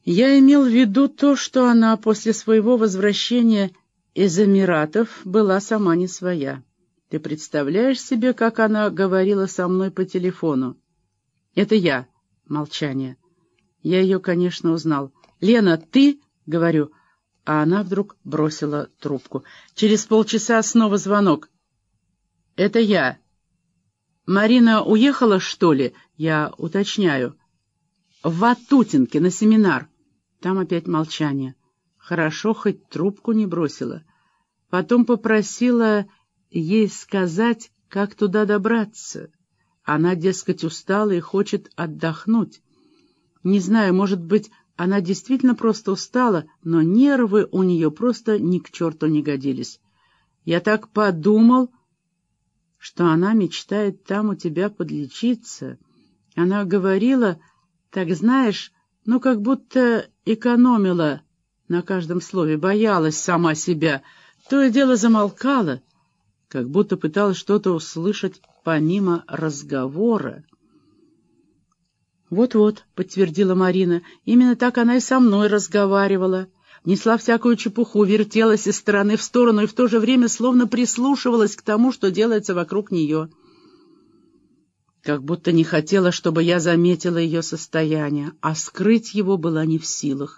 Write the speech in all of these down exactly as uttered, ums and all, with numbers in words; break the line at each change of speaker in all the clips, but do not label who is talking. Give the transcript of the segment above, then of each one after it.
Я имел в виду то, что она после своего возвращения из Эмиратов была сама не своя. Ты представляешь себе, как она говорила со мной по телефону? Это я. Молчание. Я ее, конечно, узнал. «Лена, ты?» — говорю. А она вдруг бросила трубку. Через полчаса снова звонок. «Это я. Марина уехала, что ли?» Я уточняю. «В Ватутинке на семинар». Там опять молчание. Хорошо, хоть трубку не бросила. Потом попросила ей сказать, как туда добраться. Она, дескать, устала и хочет отдохнуть. Не знаю, может быть, она действительно просто устала, но нервы у нее просто ни к черту не годились. Я так подумал, что она мечтает там у тебя подлечиться. Она говорила, так знаешь, ну как будто экономила на каждом слове, боялась сама себя. То и дело замолкала, как будто пыталась что-то услышать помимо разговора. «Вот-вот», — подтвердила Марина, — «именно так она и со мной разговаривала. Несла всякую чепуху, вертелась из стороны в сторону и в то же время словно прислушивалась к тому, что делается вокруг нее. Как будто не хотела, чтобы я заметила ее состояние, а скрыть его была не в силах.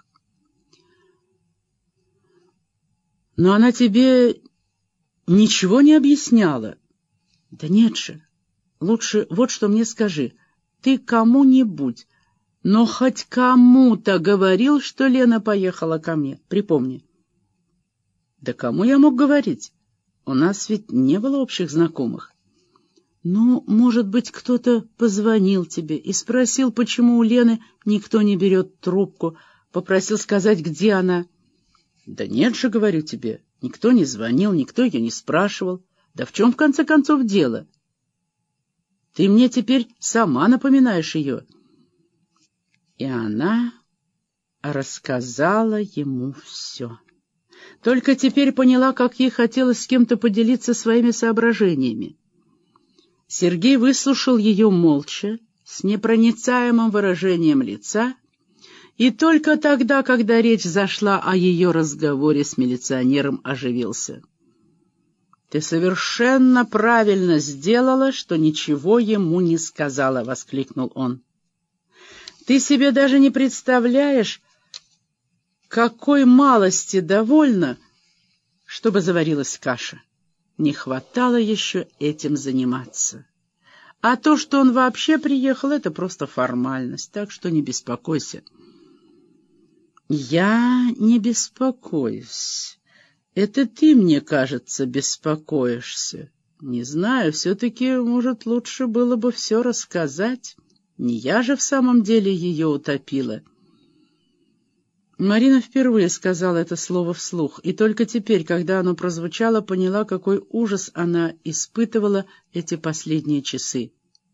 Но она тебе ничего не объясняла?» «Да нет же. Лучше вот что мне скажи. Ты кому-нибудь, но хоть кому-то говорил, что Лена поехала ко мне? Припомни». «Да кому я мог говорить? У нас ведь не было общих знакомых». «Ну, может быть, кто-то позвонил тебе и спросил, почему у Лены никто не берет трубку, попросил сказать, где она». «Да нет же, говорю тебе, никто не звонил, никто ее не спрашивал. Да в чем, в конце концов, дело? Ты мне теперь сама напоминаешь ее». И она рассказала ему все. Только теперь поняла, как ей хотелось с кем-то поделиться своими соображениями. Сергей выслушал ее молча, с непроницаемым выражением лица, и только тогда, когда речь зашла о ее разговоре с милиционером, оживился. «Ты совершенно правильно сделала, что ничего ему не сказала», — воскликнул он. «Ты себе даже не представляешь, какой малости довольна, чтобы заварилась каша. Не хватало еще этим заниматься. А то, что он вообще приехал, это просто формальность, так что не беспокойся». «Я не беспокоюсь. Это ты, мне кажется, беспокоишься. Не знаю, все-таки, может, лучше было бы все рассказать. Не я же в самом деле ее утопила». Марина впервые сказала это слово вслух, и только теперь, когда оно прозвучало, поняла, какой ужас она испытывала эти последние часы.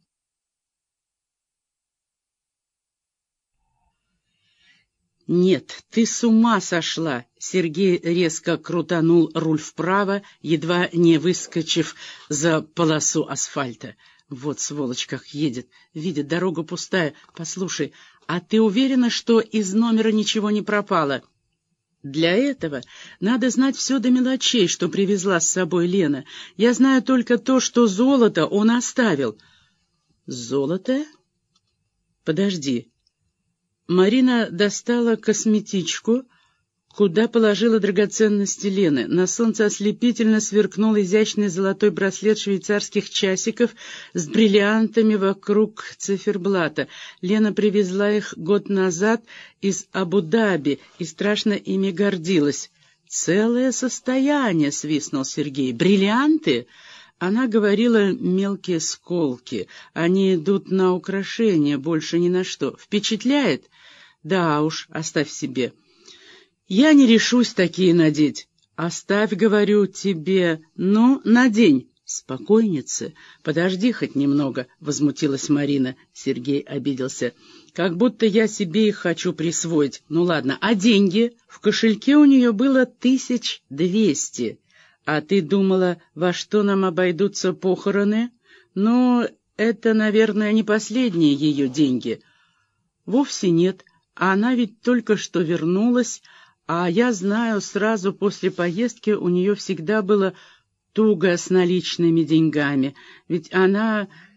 «Нет, ты с ума сошла!» Сергей резко крутанул руль вправо, едва не выскочив за полосу асфальта. «Вот сволочь как едет! Видит, дорога пустая. Послушай, а ты уверена, что из номера ничего не пропало?» «Для этого надо знать все до мелочей, что привезла с собой Лена. Я знаю только то, что золото он оставил». «Золото? Подожди». Марина достала косметичку, куда положила драгоценности Лены. На солнце ослепительно сверкнул изящный золотой браслет швейцарских часиков с бриллиантами вокруг циферблата. Лена привезла их год назад из Абу-Даби и страшно ими гордилась. «Целое состояние!» — свистнул Сергей. «Бриллианты?» Она говорила мелкие сколки. Они идут на украшения, больше ни на что. Впечатляет? Да уж, оставь себе. Я не решусь такие надеть. Оставь, говорю тебе. Ну, надень. Спокойница. Подожди хоть немного, возмутилась Марина. Сергей обиделся. Как будто я себе их хочу присвоить. Ну ладно, а деньги? В кошельке у нее было тысяч двести. «А ты думала, во что нам обойдутся похороны? Ну, это, наверное, не последние ее деньги». «Вовсе нет. А она ведь только что вернулась, а я знаю, сразу после поездки у нее всегда было туго с наличными деньгами, ведь она